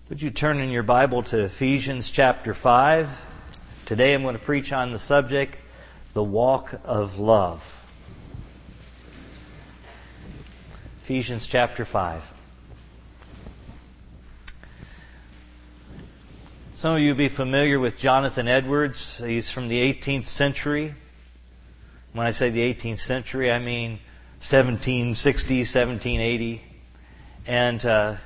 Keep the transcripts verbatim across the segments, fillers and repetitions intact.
Would you turn in your Bible to Ephesians chapter five? Today I'm going to preach on the subject, the walk of love. Ephesians chapter five. Some of you will be familiar with Jonathan Edwards. He's from the eighteenth century. When I say the eighteenth century, I mean seventeen sixty, seventeen eighty. And uh,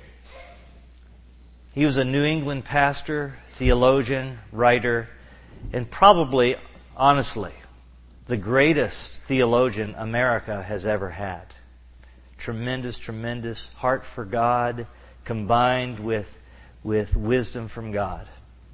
he was a New England pastor, theologian, writer, and probably, honestly, the greatest theologian America has ever had. Tremendous, tremendous heart for God combined with, with wisdom from God.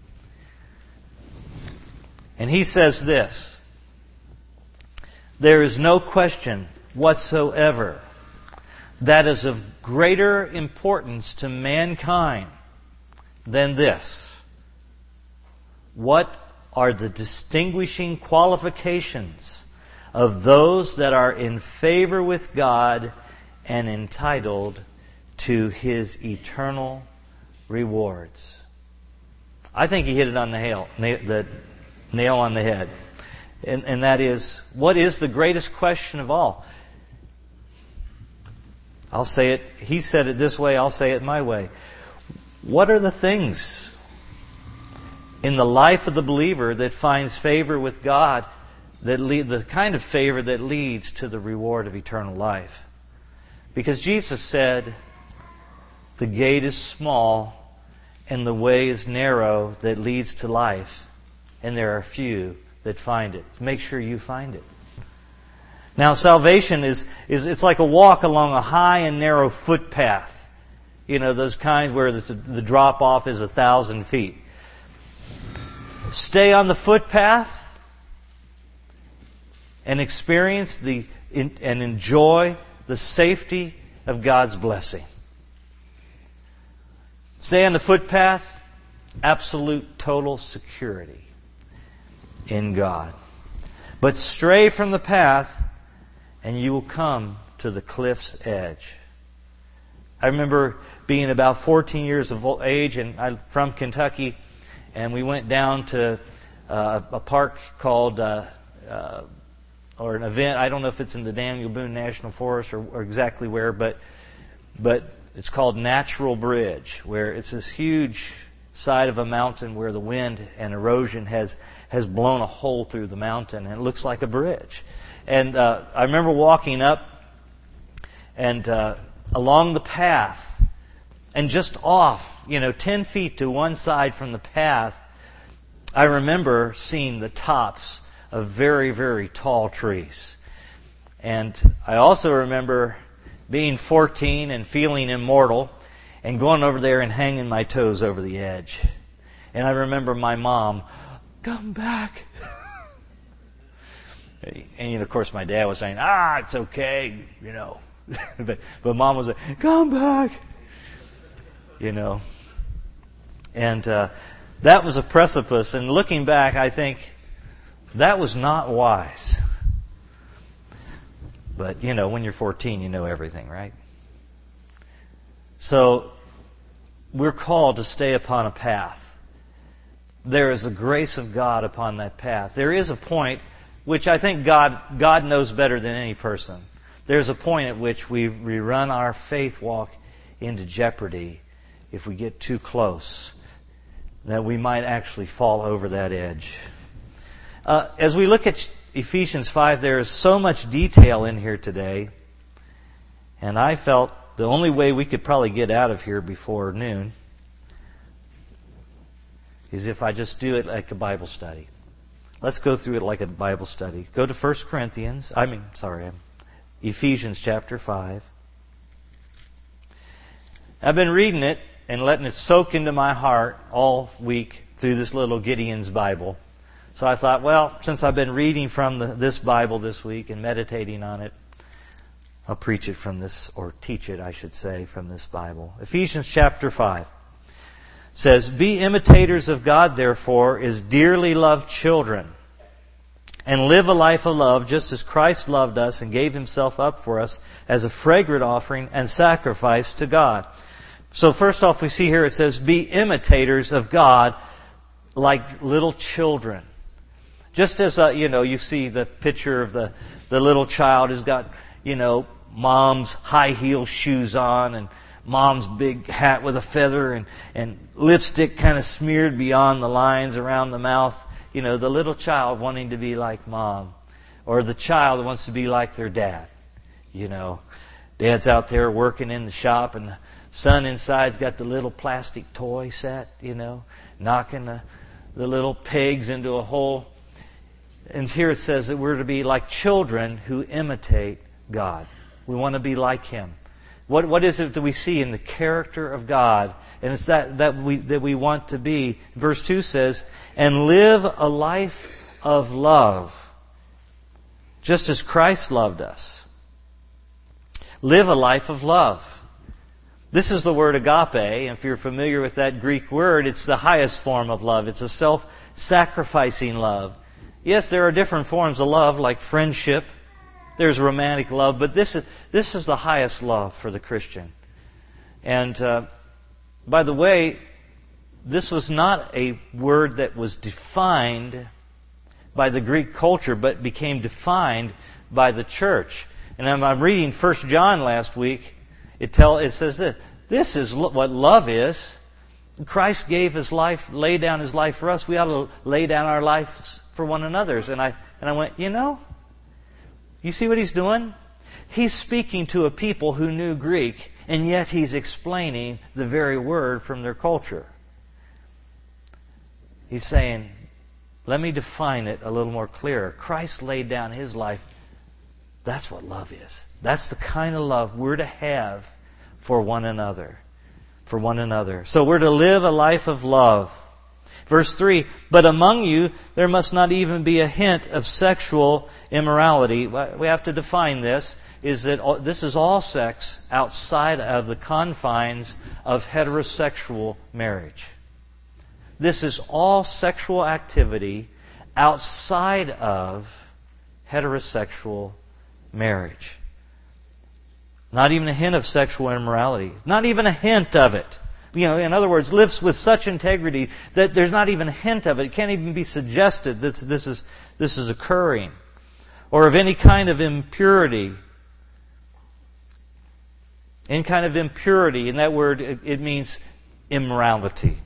And he says this: there is no question whatsoever that is of greater importance to mankind than this. What are the distinguishing qualifications of those that are in favor with God and entitled to His eternal rewards? I think he hit it on the nail, the nail on the head. And, and that is, what is the greatest question of all? I'll say it, he said it this way, I'll say it my way. What are the things in the life of the believer that finds favor with God, that lead, the kind of favor that leads to the reward of eternal life? Because Jesus said, the gate is small and the way is narrow that leads to life, and there are few that find it. Make sure you find it. Now, salvation is, is it's like a walk along a high and narrow footpath. You know, those kinds where the, the drop-off is a thousand feet. Stay on the footpath and experience the in, and enjoy the safety of God's blessing. Stay on the footpath, absolute total security in God. But stray from the path and you will come to the cliff's edge. I remember being about fourteen years of age, and I'm from Kentucky, and we went down to uh, a park called, uh, uh, or an event, I don't know if it's in the Daniel Boone National Forest or, or exactly where, but but it's called Natural Bridge, where it's this huge side of a mountain where the wind and erosion has, has blown a hole through the mountain, and it looks like a bridge. And uh, I remember walking up, and uh, along the path, and just off, you know, ten feet to one side from the path, I remember seeing the tops of very, very tall trees. And I also remember being fourteen and feeling immortal and going over there and hanging my toes over the edge. And I remember my mom, come back. And, you know, of course, my dad was saying, ah, it's okay, you know. but, but Mom was like, come back. You know. And uh, that was a precipice. And looking back, I think that was not wise. But, you know, when you're fourteen, you know everything, right? So, we're called to stay upon a path. There is the grace of God upon that path. There is a point which I think God God knows better than any person. There's a point at which we, we run our faith walk into jeopardy if we get too close, that we might actually fall over that edge. Uh, as we look at Ephesians five, there is so much detail in here today, and I felt the only way we could probably get out of here before noon is if I just do it like a Bible study. Let's go through it like a Bible study. Go to First Corinthians, I mean, sorry, Ephesians chapter five. I've been reading it and letting it soak into my heart all week through this little Gideon's Bible. So I thought, well, since I've been reading from the, this Bible this week and meditating on it, I'll preach it from this, or teach it, I should say, from this Bible. Ephesians chapter five says, be imitators of God, therefore, as dearly loved children, and live a life of love just as Christ loved us and gave Himself up for us as a fragrant offering and sacrifice to God. So first off, we see here it says, be imitators of God like little children. Just as, uh, you know, you see the picture of the, the little child who's got, you know, mom's high heel shoes on and mom's big hat with a feather and, and lipstick kind of smeared beyond the lines around the mouth. You know, the little child wanting to be like mom. Or the child that wants to be like their dad. You know, dad's out there working in the shop and the son inside's got the little plastic toy set, you know, knocking the, the little pegs into a hole. And here it says that we're to be like children who imitate God. We want to be like Him. What what is it that we see in the character of God? And it's that, that we that we want to be. Verse two says, and live a life of love, just as Christ loved us. Live a life of love. This is the word agape. And if you're familiar with that Greek word, it's the highest form of love. It's a self-sacrificing love. Yes, there are different forms of love, like friendship. There's romantic love, but this is this is the highest love for the Christian. And uh, by the way, this was not a word that was defined by the Greek culture, but became defined by the church. And I'm reading First John last week. It tell it says this: this is what love is. Christ gave His life, laid down His life for us. We ought to lay down our lives for one another's. And I and I went, you know, you see what He's doing? He's speaking to a people who knew Greek, and yet He's explaining the very word from their culture. He's saying, let me define it a little more clearer. Christ laid down His life. That's what love is. That's the kind of love we're to have for one another. For one another. So we're to live a life of love. Verse three, but among you there must not even be a hint of sexual immorality. We have to define this, is that this is all sex outside of the confines of heterosexual marriage. This is all sexual activity outside of heterosexual marriage. Not even a hint of sexual immorality. Not even a hint of it. You know, in other words, lives with such integrity that there's not even a hint of it. It can't even be suggested that this is this is occurring. Or of any kind of impurity. Any kind of impurity. In that word, it, it means immorality.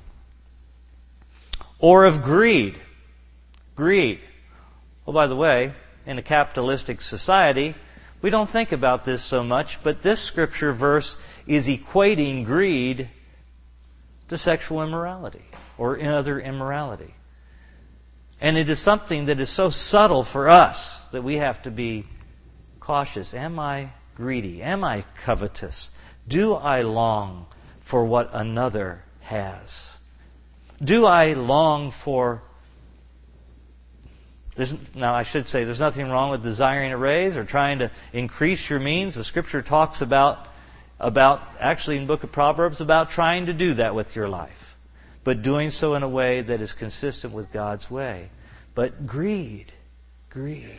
Or of greed. Greed. Well, by the way, in a capitalistic society, we don't think about this so much, but this scripture verse is equating greed to sexual immorality or other immorality. And it is something that is so subtle for us that we have to be cautious. Am I greedy? Am I covetous? Do I long for what another has? Do I long for... There's, now, I should say, there's nothing wrong with desiring a raise or trying to increase your means. The Scripture talks about, about actually in the book of Proverbs, about trying to do that with your life. But doing so in a way that is consistent with God's way. But greed, greed.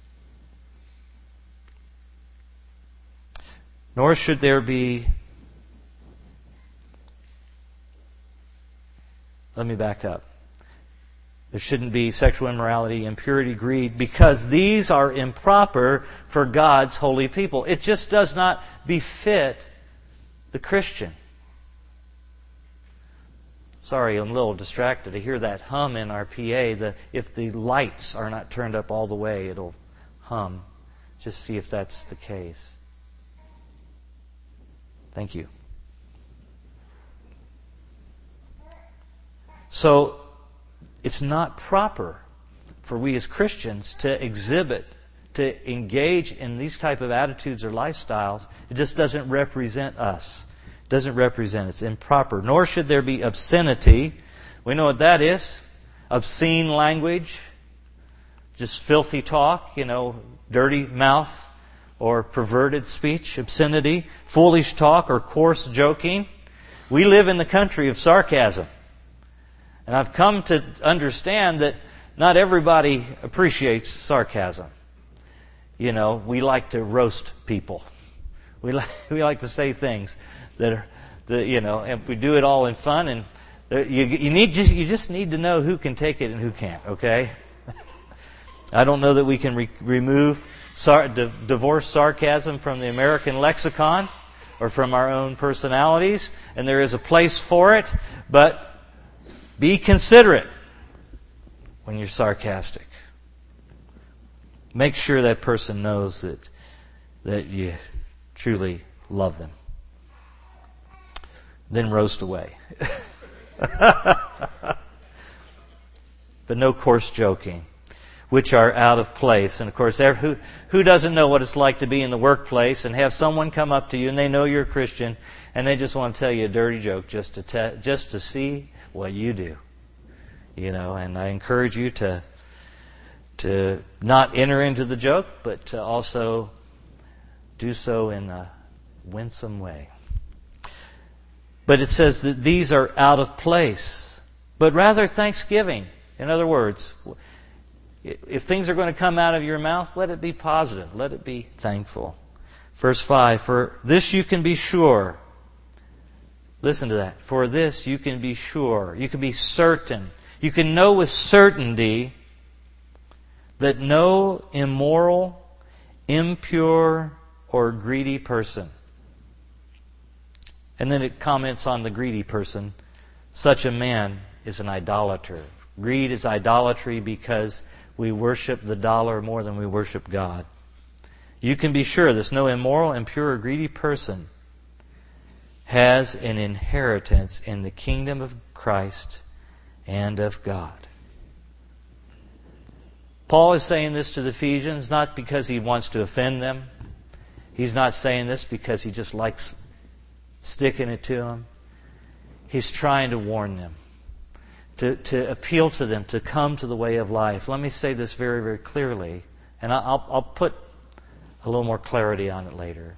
Nor should there be... Let me back up. There shouldn't be sexual immorality, impurity, greed, because these are improper for God's holy people. It just does not befit the Christian. Sorry, I'm a little distracted. I hear that hum in our P A. The, if the lights are not turned up all the way, it'll hum. Just see if that's the case. Thank you. So, it's not proper for we as Christians to exhibit, to engage in these type of attitudes or lifestyles. It just doesn't represent us. It doesn't represent. It's improper. Nor should there be obscenity. We know what that is. Obscene language. Just filthy talk, you know, dirty mouth or perverted speech, obscenity, foolish talk or coarse joking. We live in the country of sarcasm. And I've come to understand that not everybody appreciates sarcasm. You know, we like to roast people. We like we like to say things that are the you know, if we do it all in fun, and there, you you need just you just need to know who can take it and who can't. Okay. I don't know that we can re- remove sar- di- divorce sarcasm from the American lexicon or from our own personalities, and there is a place for it, but be considerate when you're sarcastic. Make sure that person knows that that you truly love them. Then roast away. But no coarse joking, which are out of place. And of course, who, who doesn't know what it's like to be in the workplace and have someone come up to you and they know you're a Christian and they just want to tell you a dirty joke just to te- just to see what you do. You know, and I encourage you to to not enter into the joke, but to also do so in a winsome way. But it says that these are out of place, but rather thanksgiving. In other words, if things are going to come out of your mouth, let it be positive. Let it be thankful. Verse five, for this you can be sure. Listen to that. For this you can be sure. You can be certain. You can know with certainty that no immoral, impure, or greedy person. And then it comments on the greedy person. Such a man is an idolater. Greed is idolatry because we worship the dollar more than we worship God. You can be sure there's no immoral, impure, or greedy person has an inheritance in the kingdom of Christ and of God. Paul is saying this to the Ephesians not because he wants to offend them. He's not saying this because he just likes sticking it to them. He's trying to warn them, to, to appeal to them, to come to the way of life. Let me say this very, very clearly, and I'll, I'll put a little more clarity on it later.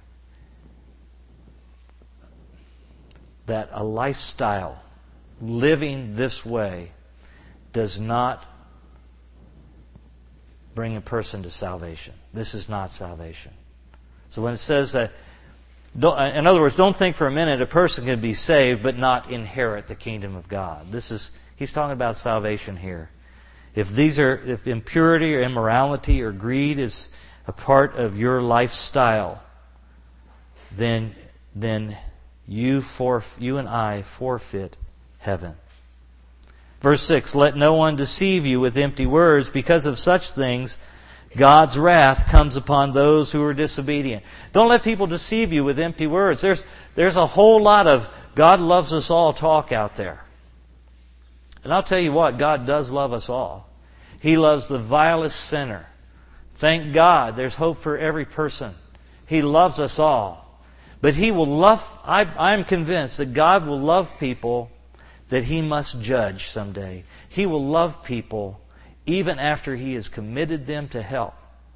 That a lifestyle, living this way, does not bring a person to salvation. This is not salvation. So when it says that, don't, in other words, don't think for a minute a person can be saved but not inherit the kingdom of God. This is, he's talking about salvation here. If these are, if impurity or immorality or greed is a part of your lifestyle, then then you forf, you and I forfeit heaven. Verse six, let no one deceive you with empty words. Because of such things, God's wrath comes upon those who are disobedient. Don't let people deceive you with empty words. There's, there's a whole lot of God loves us all talk out there. And I'll tell you what, God does love us all. He loves the vilest sinner. Thank God there's hope for every person. He loves us all. But He will love, I, I'm convinced that God will love people that He must judge someday. He will love people even after He has committed them to hell.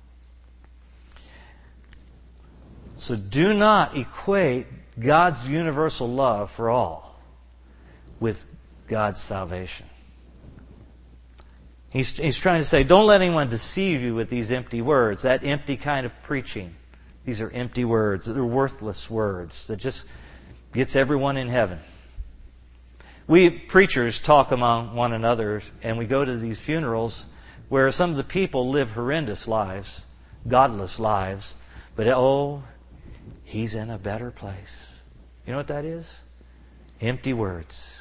So do not equate God's universal love for all with God's salvation. He's, he's trying to say, don't let anyone deceive you with these empty words, that empty kind of preaching. These are empty words. They're worthless words that just gets everyone in heaven. We preachers talk among one another, and we go to these funerals where some of the people live horrendous lives, godless lives, but oh, he's in a better place. You know what that is? Empty words.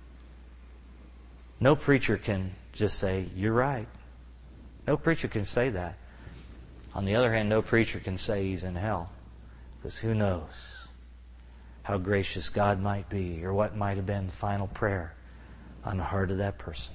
No preacher can just say, you're right. No preacher can say that. On the other hand, no preacher can say he's in hell, because who knows how gracious God might be, or what might have been the final prayer on the heart of that person.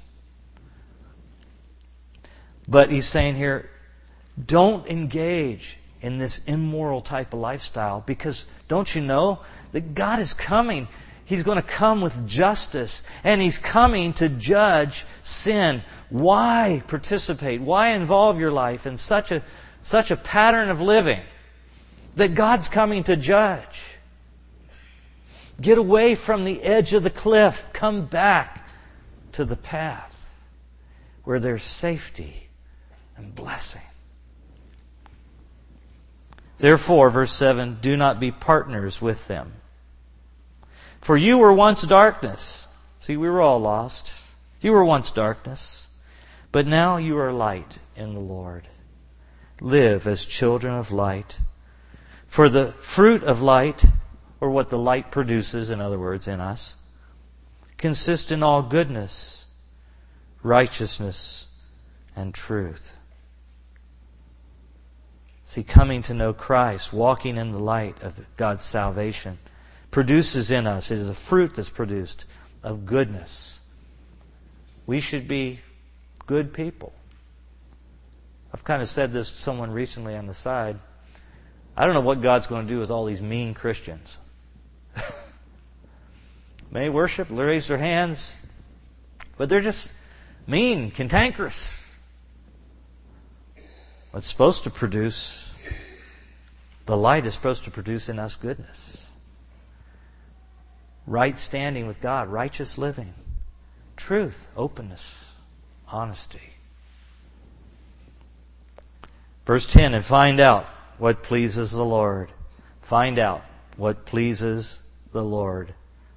But he's saying here, don't engage in this immoral type of lifestyle, because don't you know that God is coming? He's going to come with justice, and He's coming to judge sin. Why participate? Why involve your life in such a such a pattern of living that God's coming to judge? Get away from the edge of the cliff. Come back to the path where there's safety and blessing. Therefore, verse seven, do not be partners with them. For you were once darkness. See, we were all lost. You were once darkness, but now you are light in the Lord. Live as children of light. For the fruit of light, or what the light produces, in other words, in us, consists in all goodness, righteousness, and truth. See, coming to know Christ, walking in the light of God's salvation, produces in us, it is a fruit that's produced of goodness. We should be good people. I've kind of said this to someone recently on the side. I don't know what God's going to do with all these mean Christians. May worship, raise their hands, but they're just mean, cantankerous. What's supposed to produce, the light is supposed to produce in us goodness. Right standing with God, righteous living, truth, openness, honesty. Verse ten, and find out what pleases the Lord. Find out what pleases the Lord.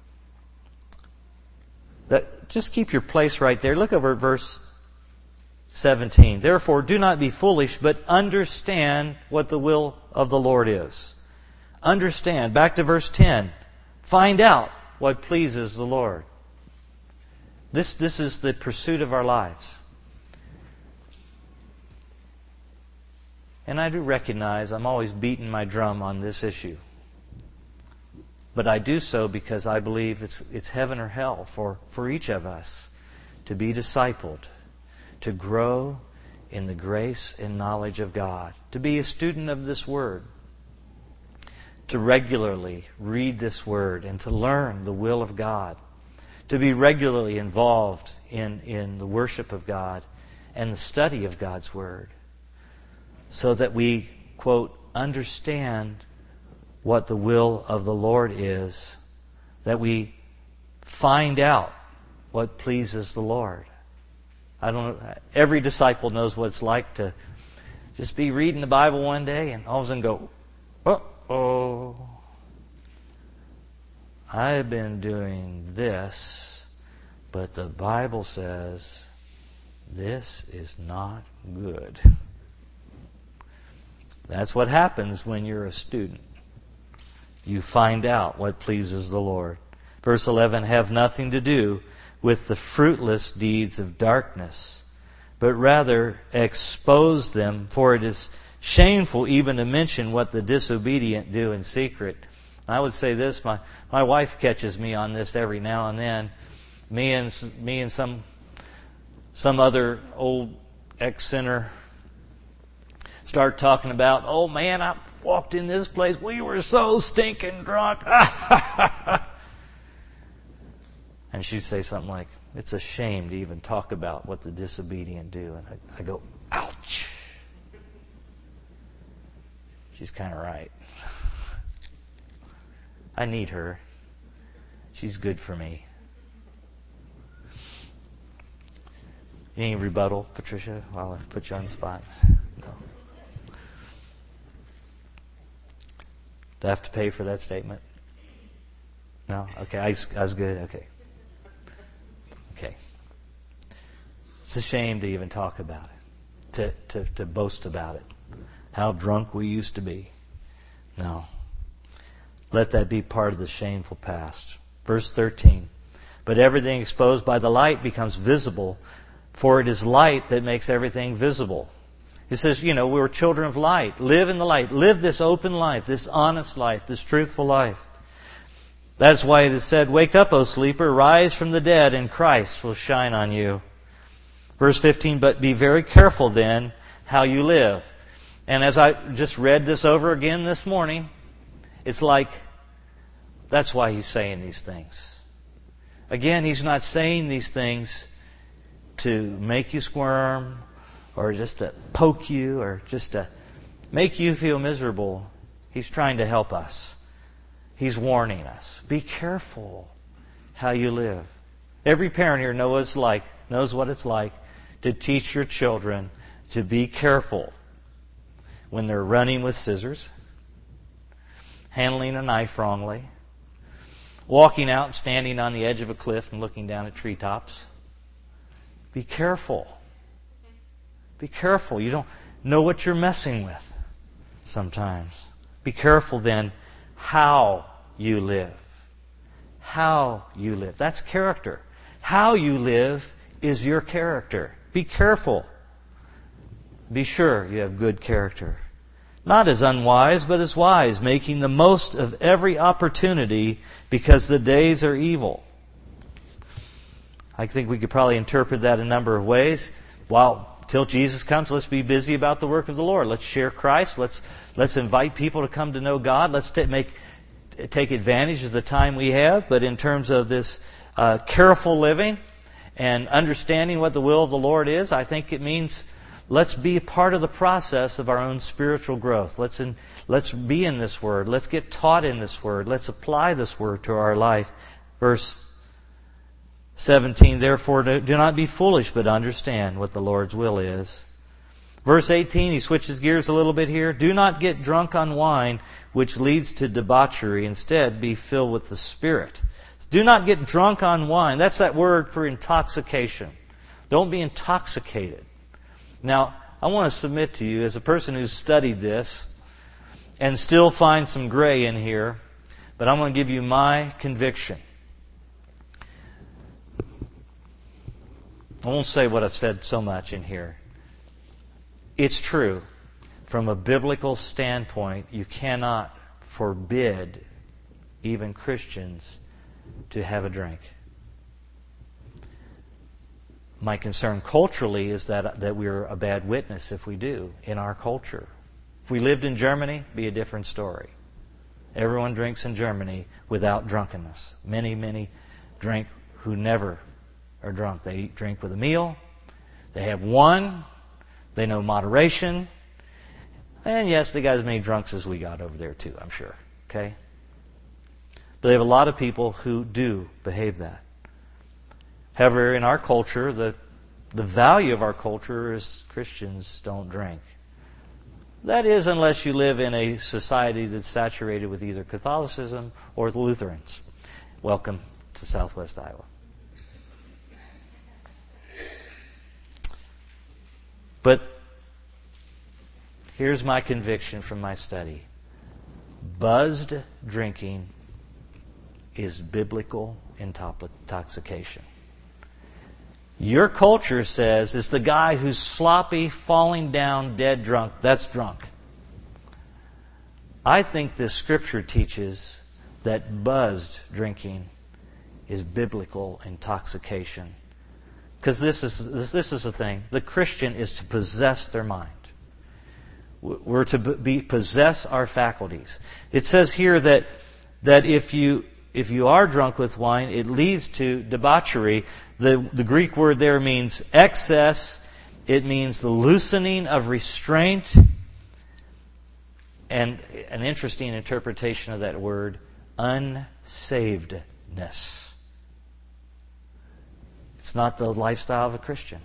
That, just keep your place right there. Look over at verse seventeen. Therefore, do not be foolish, but understand what the will of the Lord is. Understand. Back to verse ten. Find out what pleases the Lord. This, this is the pursuit of our lives. And I do recognize I'm always beating my drum on this issue. But I do so because I believe it's, it's heaven or hell for, for each of us to be discipled, to grow in the grace and knowledge of God, to be a student of this Word, to regularly read this Word and to learn the will of God, to be regularly involved in, in the worship of God and the study of God's Word, so that we, quote, understand what the will of the Lord is, that we find out what pleases the Lord. I don't know, every disciple knows what it's like to just be reading the Bible one day and all of a sudden go, uh-oh, I've been doing this, but the Bible says this is not good. That's what happens when you're a student. You find out what pleases the Lord. Verse eleven, have nothing to do with the fruitless deeds of darkness, but rather expose them, for it is shameful even to mention what the disobedient do in secret. I would say this, my, my wife catches me on this every now and then. Me and me and some some other old ex-sinner start talking about, oh man, I walked in this place, we were so stinking drunk. And she'd say something like, it's a shame to even talk about what the disobedient do. And I, I go, ouch. She's kind of right. I need her. She's good for me. Any rebuttal, Patricia, while I put you on the spot? No. Do I have to pay for that statement? No? Okay, I, I was good. Okay. Okay. It's a shame to even talk about it, to, to, to boast about it, how drunk we used to be. No. Let that be part of the shameful past. Verse thirteen. But everything exposed by the light becomes visible, for it is light that makes everything visible. It says, you know, we're children of light. Live in the light. Live this open life, this honest life, this truthful life. That's why it is said, wake up, O sleeper, rise from the dead, and Christ will shine on you. Verse fifteen, but be very careful then how you live. And as I just read this over again this morning, it's like, that's why he's saying these things. Again, he's not saying these things to make you squirm, or just to poke you, or just to make you feel miserable. He's trying to help us. He's warning us. Be careful how you live. Every parent here knows what it's like, knows what it's like to teach your children to be careful when they're running with scissors, handling a knife wrongly, walking out and standing on the edge of a cliff and looking down at treetops. Be careful. Be careful. You don't know what you're messing with sometimes. Be careful then how you live. How you live. That's character. How you live is your character. Be careful. Be sure you have good character. Not as unwise, but as wise, making the most of every opportunity because the days are evil. I think we could probably interpret that a number of ways. Well, till Jesus comes, let's be busy about the work of the Lord. Let's share Christ. Let's let's invite people to come to know God. Let's t- make take advantage of the time we have. But in terms of this uh, careful living and understanding what the will of the Lord is, I think it means let's be a part of the process of our own spiritual growth. Let's in, let's be in this Word. Let's get taught in this Word. Let's apply this Word to our life. Verse seventeen, therefore do not be foolish, but understand what the Lord's will is. Verse eighteen, he switches gears a little bit here. Do not get drunk on wine, which leads to debauchery. Instead, be filled with the Spirit. Do not get drunk on wine. That's that word for intoxication. Don't be intoxicated. Now, I want to submit to you, as a person who's studied this, and still find some gray in here, but I'm going to give you my conviction. I won't say what I've said so much in here. It's true. From a biblical standpoint, you cannot forbid even Christians to have a drink. My concern culturally is that, that we're a bad witness if we do in our culture. If we lived in Germany, it'd be a different story. Everyone drinks in Germany without drunkenness. Many, many drink who never are drunk. They eat, drink with a meal. They have one. They know moderation. And yes, they got as many drunks as we got over there too, I'm sure. Okay? But they have a lot of people who do behave that. However, in our culture, the, the value of our culture is Christians don't drink. That is, unless you live in a society that's saturated with either Catholicism or the Lutherans. Welcome to Southwest Iowa. But here's my conviction from my study. Buzzed drinking is biblical intoxication. Your culture says it's the guy who's sloppy, falling down, dead drunk. That's drunk. I think this scripture teaches that buzzed drinking is biblical intoxication. Because this is this, this is the thing. The Christian is to possess their mind. We're to be possess our faculties. It says here that that if you if you are drunk with wine, it leads to debauchery. The, the Greek word there means excess. It means the loosening of restraint. And an interesting interpretation of that word, unsavedness. It's not the lifestyle of a Christian.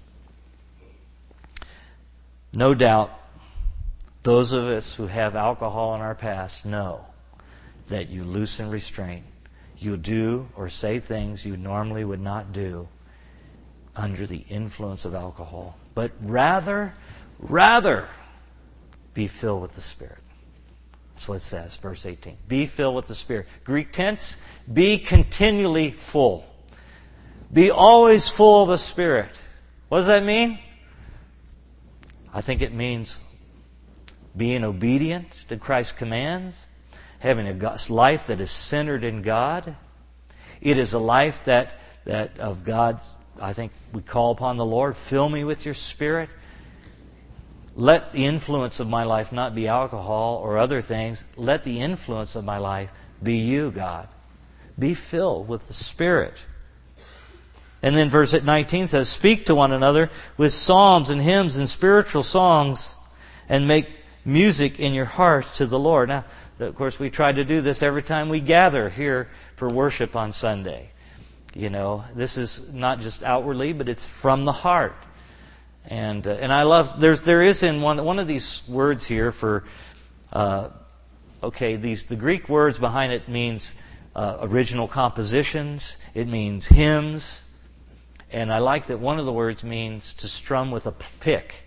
No doubt, those of us who have alcohol in our past know that you loosen restraint. You do or say things you normally would not do under the influence of alcohol. But rather, rather be filled with the Spirit. That's what it says, verse eighteen. Be filled with the Spirit. Greek tense, be continually full. Be always full of the Spirit. What does that mean? I think it means being obedient to Christ's commands, having a life that is centered in God. It is a life that, that of God's, I think we call upon the Lord, fill me with your Spirit. Let the influence of my life not be alcohol or other things. Let the influence of my life be you, God. Be filled with the Spirit. And then verse nineteen says, speak to one another with psalms and hymns and spiritual songs, and make music in your heart to the Lord. Now, of course, we try to do this every time we gather here for worship on Sunday. You know, this is not just outwardly, but it's from the heart. And uh, and I love, there's there is in one one of these words here for, uh, okay, these the Greek words behind it means uh, original compositions. It means hymns. And I like that one of the words means to strum with a pick.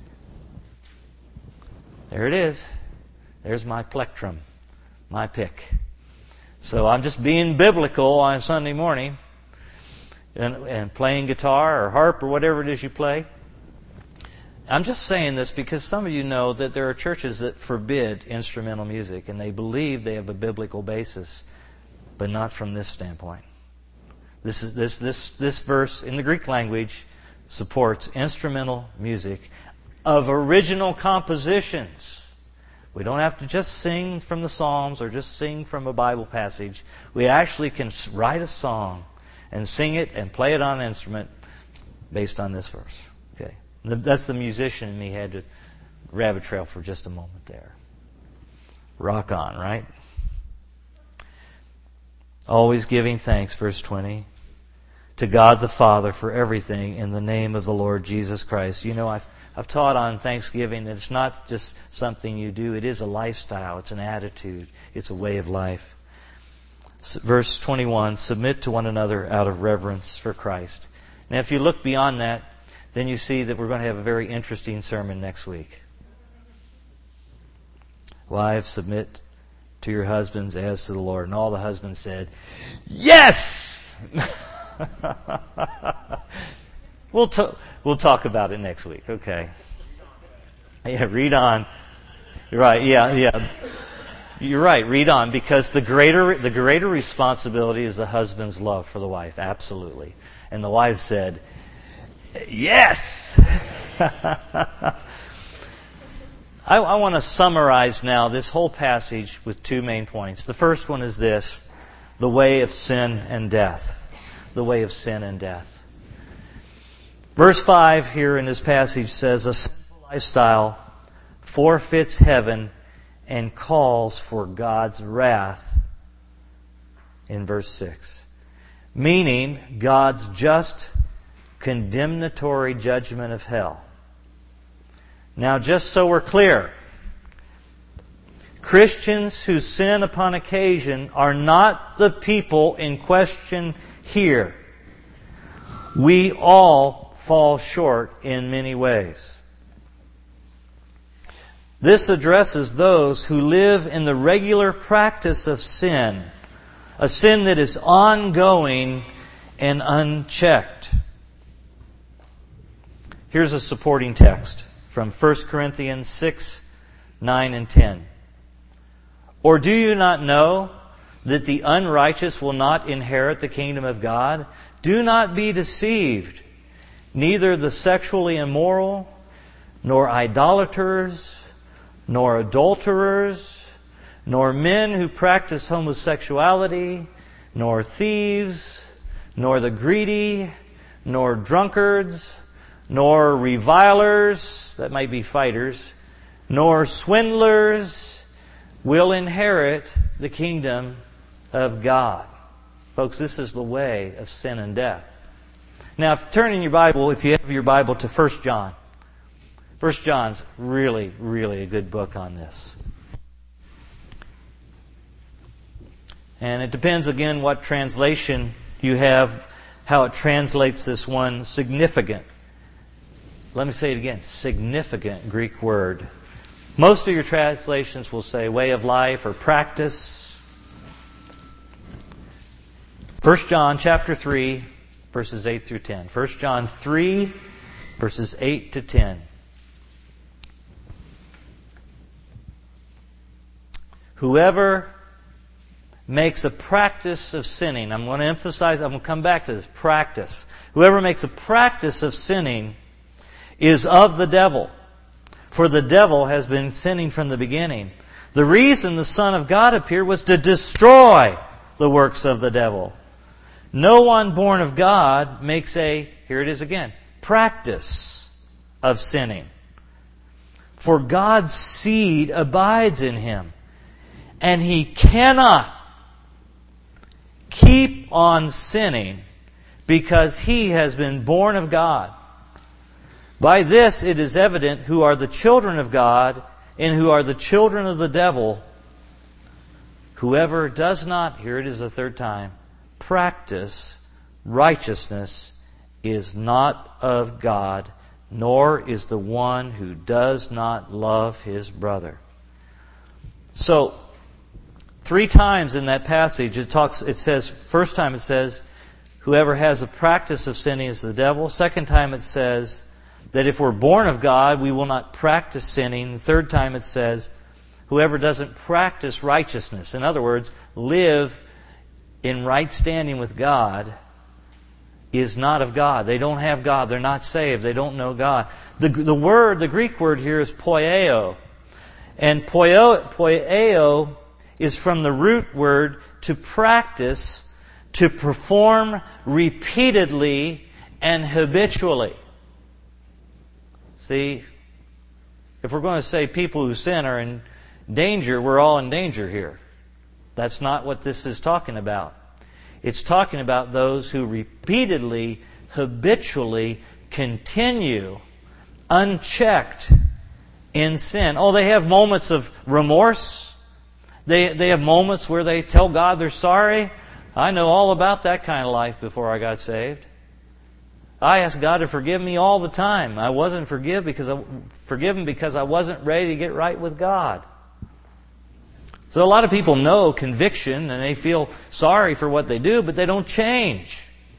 There it is. There's my plectrum, my pick. So I'm just being biblical on Sunday morning and, and playing guitar or harp or whatever it is you play. I'm just saying this because some of you know that there are churches that forbid instrumental music, and they believe they have a biblical basis, but not from this standpoint. This is this this this verse in the Greek language supports instrumental music of original compositions. We don't have to just sing from the Psalms or just sing from a Bible passage. We actually can write a song and sing it and play it on an instrument based on this verse. Okay, that's the musician in me had to rabbit trail for just a moment there. Rock on, right? Always giving thanks, verse twenty, to God the Father for everything in the name of the Lord Jesus Christ. You know, I've I've taught on Thanksgiving that it's not just something you do. It is a lifestyle. It's an attitude. It's a way of life. Verse twenty-one, submit to one another out of reverence for Christ. Now, if you look beyond that, then you see that we're going to have a very interesting sermon next week. Wives, submit to your husbands as to the Lord. And all the husbands said, yes! We'll talk. We'll talk about it next week. Okay. Yeah, read on. You're right. Yeah, yeah. You're right. Read on, because the greater the greater responsibility is the husband's love for the wife. Absolutely. And the wife said, yes. I, I want to summarize now this whole passage with two main points. The first one is this: the way of sin and death. The way of sin and death. Verse five here in this passage says, a sinful lifestyle forfeits heaven and calls for God's wrath in verse six. Meaning God's just condemnatory judgment of hell. Now, just so we're clear, Christians who sin upon occasion are not the people in question here. We all fall short in many ways. This addresses those who live in the regular practice of sin, a sin that is ongoing and unchecked. Here's a supporting text from First Corinthians six, nine, and ten. Or do you not know that the unrighteous will not inherit the kingdom of God? Do not be deceived. Neither the sexually immoral, nor idolaters, nor adulterers, nor men who practice homosexuality, nor thieves, nor the greedy, nor drunkards, nor revilers, that might be fighters, nor swindlers will inherit the kingdom of God. Folks, this is the way of sin and death. Now, if turn in your Bible, if you have your Bible, to First John. First John's really, really a good book on this. And it depends, again, what translation you have, how it translates this one significant. Let me say it again, significant Greek word. Most of your translations will say way of life or practice. First John chapter three, verses eight through ten. First John three, verses eight to ten. Whoever makes a practice of sinning, I'm going to emphasize, I'm going to come back to this, practice. Whoever makes a practice of sinning is of the devil. For the devil has been sinning from the beginning. The reason the Son of God appeared was to destroy the works of the devil. No one born of God makes a, here it is again, practice of sinning. For God's seed abides in him, and he cannot keep on sinning because he has been born of God. By this it is evident who are the children of God and who are the children of the devil. Whoever does not, here it is the third time, practice righteousness is not of God, nor is the one who does not love his brother. So, three times in that passage it talks. It says, first time it says, whoever has a practice of sinning is the devil. Second time it says that if we're born of God, we will not practice sinning. The third time it says, whoever doesn't practice righteousness, in other words, live in right standing with God, is not of God. They don't have God. They're not saved. They don't know God. The, the word, the Greek word here is poieo. And poieo, poieo is from the root word to practice, to perform repeatedly and habitually. See, if we're going to say people who sin are in danger, we're all in danger here. That's not what this is talking about. It's talking about those who repeatedly, habitually continue unchecked in sin. Oh, they have moments of remorse. They, they have moments where they tell God they're sorry. I know all about that kind of life before I got saved. I asked God to forgive me all the time. I wasn't forgive because I, forgiven because I wasn't ready to get right with God. So a lot of people know conviction and they feel sorry for what they do, but they don't change.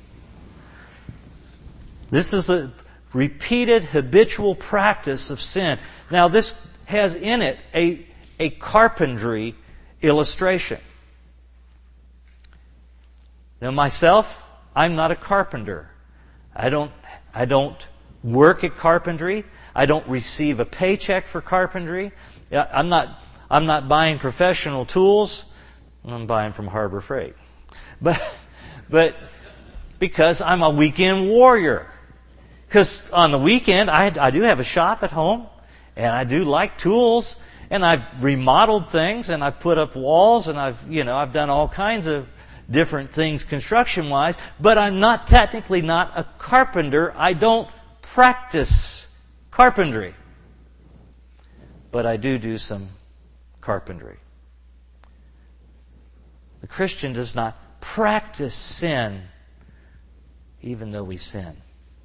This is the repeated habitual practice of sin. Now this has in it a, a carpentry illustration. Now myself, I'm not a carpenter. I don't, I don't work at carpentry. I don't receive a paycheck for carpentry. I'm not... I'm not buying professional tools. I'm buying from Harbor Freight. But, but because I'm a weekend warrior. Because on the weekend, I, I do have a shop at home. And I do like tools. And I've remodeled things. And I've put up walls. And I've, you know, I've done all kinds of different things construction-wise. But I'm not technically not a carpenter. I don't practice carpentry. But I do do some carpentry. The Christian does not practice sin even though we sin.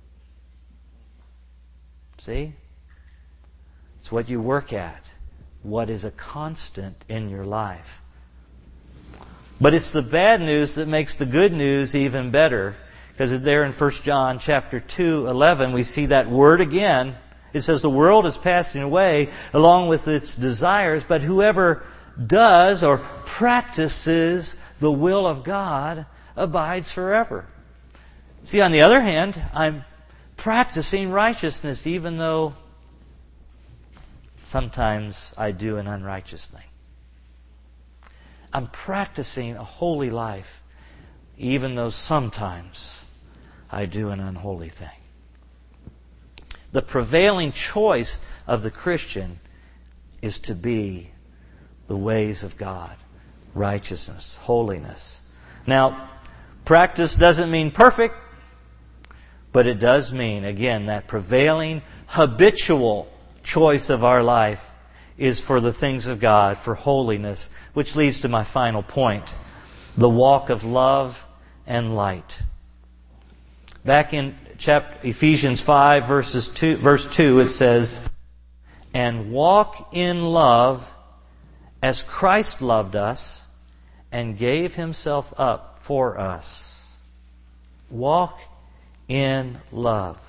See? It's what you work at. What is a constant in your life. But it's the bad news that makes the good news even better. Because there in First John chapter two, eleven, we see that word again. It says the world is passing away along with its desires, but whoever does or practices the will of God abides forever. See, on the other hand, I'm practicing righteousness even though sometimes I do an unrighteous thing. I'm practicing a holy life even though sometimes I do an unholy thing. The prevailing choice of the Christian is to be the ways of God. Righteousness, holiness. Now, practice doesn't mean perfect, but it does mean, again, that prevailing, habitual choice of our life is for the things of God, for holiness, which leads to my final point, the walk of love and light. Back in Chapter, Ephesians five, verses two, verse two, it says, and walk in love as Christ loved us and gave Himself up for us. Walk in love.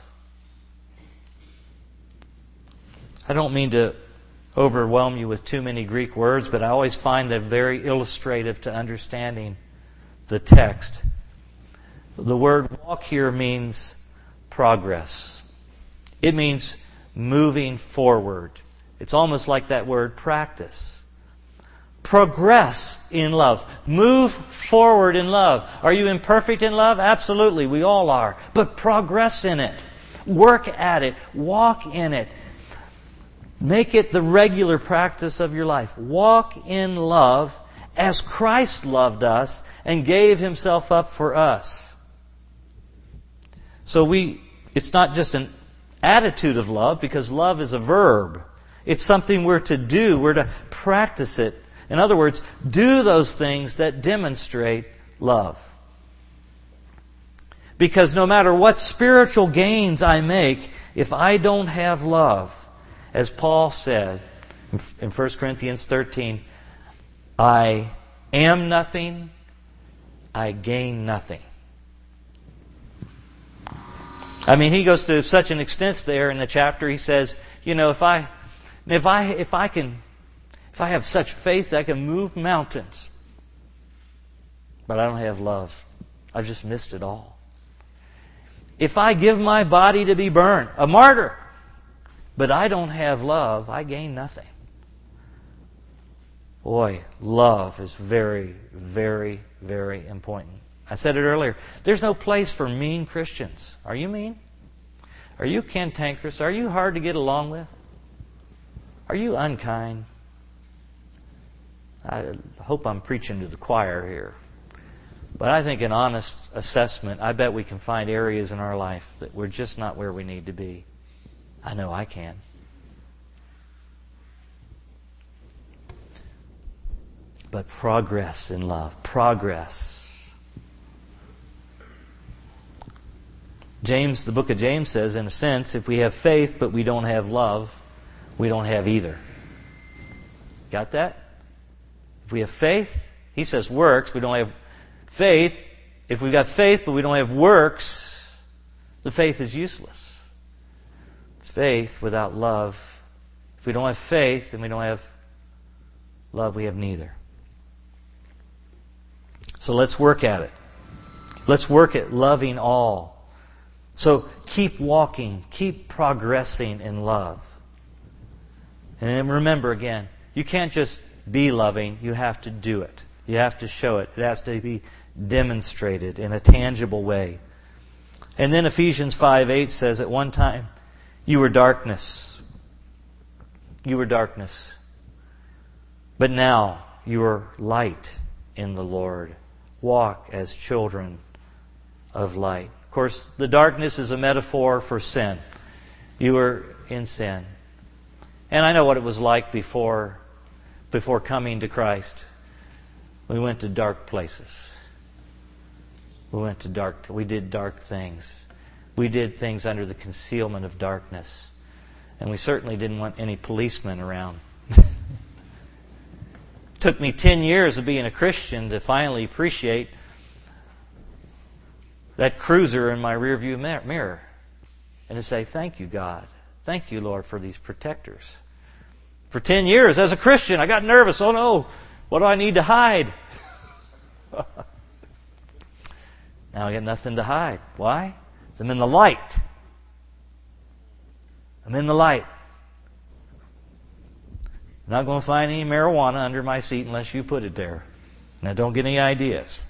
I don't mean to overwhelm you with too many Greek words, but I always find them very illustrative to understanding the text. The word walk here means progress. It means moving forward. It's almost like that word practice. Progress in love. Move forward in love. Are you imperfect in love? Absolutely, we all are. But progress in it. Work at it. Walk in it. Make it the regular practice of your life. Walk in love as Christ loved us and gave Himself up for us. So we, it's not just an attitude of love, because love is a verb. It's something we're to do. We're to practice it. In other words, do those things that demonstrate love. Because no matter what spiritual gains I make, if I don't have love, as Paul said in First Corinthians thirteen, I am nothing, I gain nothing. I mean, he goes to such an extent there in the chapter. He says, you know, if I, if I, if I can, if I have such faith that I can move mountains, but I don't have love, I've just missed it all. If I give my body to be burned, a martyr, but I don't have love, I gain nothing. Boy, love is very, very, very important. I said it earlier. There's no place for mean Christians. Are you mean? Are you cantankerous? Are you hard to get along with? Are you unkind? I hope I'm preaching to the choir here. But I think an honest assessment, I bet we can find areas in our life that we're just not where we need to be. I know I can. But progress in love. Progress. James, the book of James says, in a sense, if we have faith but we don't have love, we don't have either. Got that? If we have faith, he says works, we don't have faith. If we've got faith but we don't have works, the faith is useless. Faith without love. If we don't have faith and we don't have love, we have neither. So let's work at it. Let's work at loving all. So keep walking, keep progressing in love. And remember again, you can't just be loving, you have to do it. You have to show it. It has to be demonstrated in a tangible way. And then Ephesians five eight says, at one time, you were darkness. You were darkness. But now you are light in the Lord. Walk as children of light. Of course, the darkness is a metaphor for sin. You were in sin. And I know what it was like before, before coming to Christ. We went to dark places. We went to dark, we did dark things. We did things under the concealment of darkness. And we certainly didn't want any policemen around. It took me ten years of being a Christian to finally appreciate that cruiser in my rearview mirror and to say, thank you, God. Thank you, Lord, for these protectors. For ten years as a Christian, I got nervous. Oh no, what do I need to hide? Now I got nothing to hide. Why? Because I'm in the light. I'm in the light. I'm not going to find any marijuana under my seat unless you put it there. Now don't get any ideas.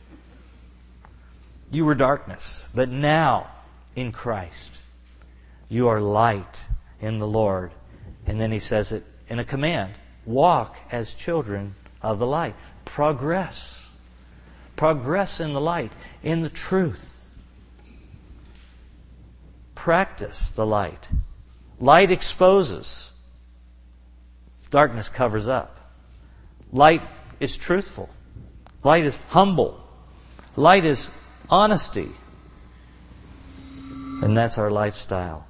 You were darkness, but now in Christ you are light in the Lord. And then he says it in a command. Walk as children of the light. Progress. Progress in the light, in the truth. Practice the light. Light exposes. Darkness covers up. Light is truthful. Light is humble. Light is honesty. And that's our lifestyle.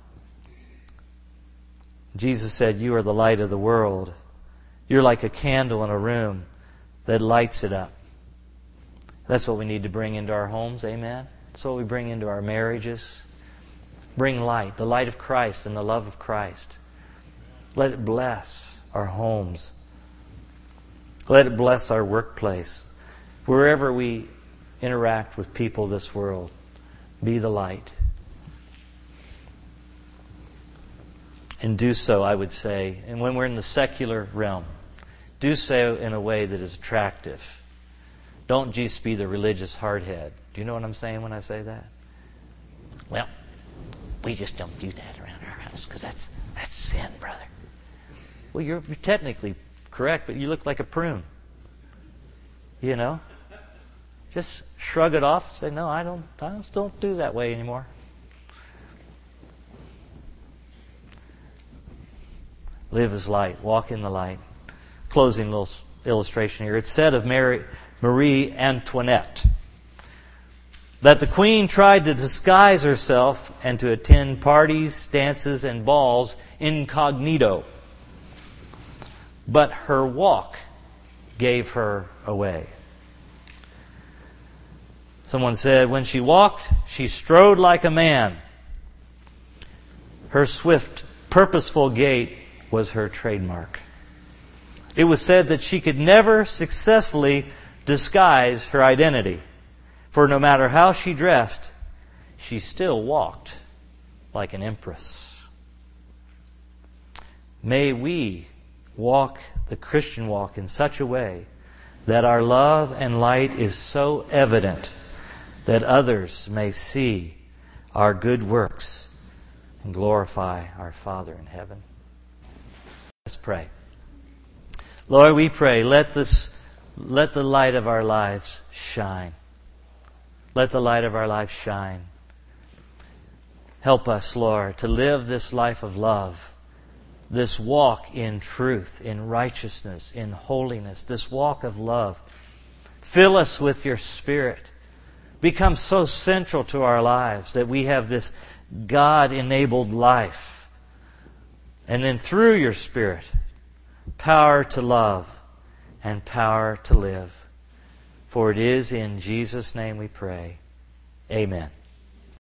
Jesus said, you are the light of the world. You're like a candle in a room that lights it up. That's what we need to bring into our homes, amen? That's what we bring into our marriages. Bring light, the light of Christ and the love of Christ. Let it bless our homes. Let it bless our workplace. Wherever we interact with people of this world, be the light. And do so, I would say, and when we're in the secular realm, do so in a way that is attractive. Don't just be the religious hardhead. Do you know what I'm saying when I say that? Well, we just don't do that around our house because that's that's sin, brother. Well, you're, you're technically correct, but you look like a prune. You know? Just shrug it off and say, no, I don't, I just don't do that way anymore. Live as light. Walk in the light. Closing little illustration here. It's said of Mary, Marie Antoinette that the queen tried to disguise herself and to attend parties, dances, and balls incognito. But her walk gave her away. Someone said, when she walked, she strode like a man. Her swift, purposeful gait was her trademark. It was said that she could never successfully disguise her identity, for no matter how she dressed, she still walked like an empress. May we walk the Christian walk in such a way that our love and light is so evident that others may see our good works and glorify our Father in heaven. Let's pray. Lord, we pray, let this, let the light of our lives shine. Let the light of our lives shine. Help us, Lord, to live this life of love, this walk in truth, in righteousness, in holiness, this walk of love. Fill us with your Spirit. Become so central to our lives that we have this God-enabled life. And then through your Spirit, power to love and power to live. For it is in Jesus' name we pray. Amen.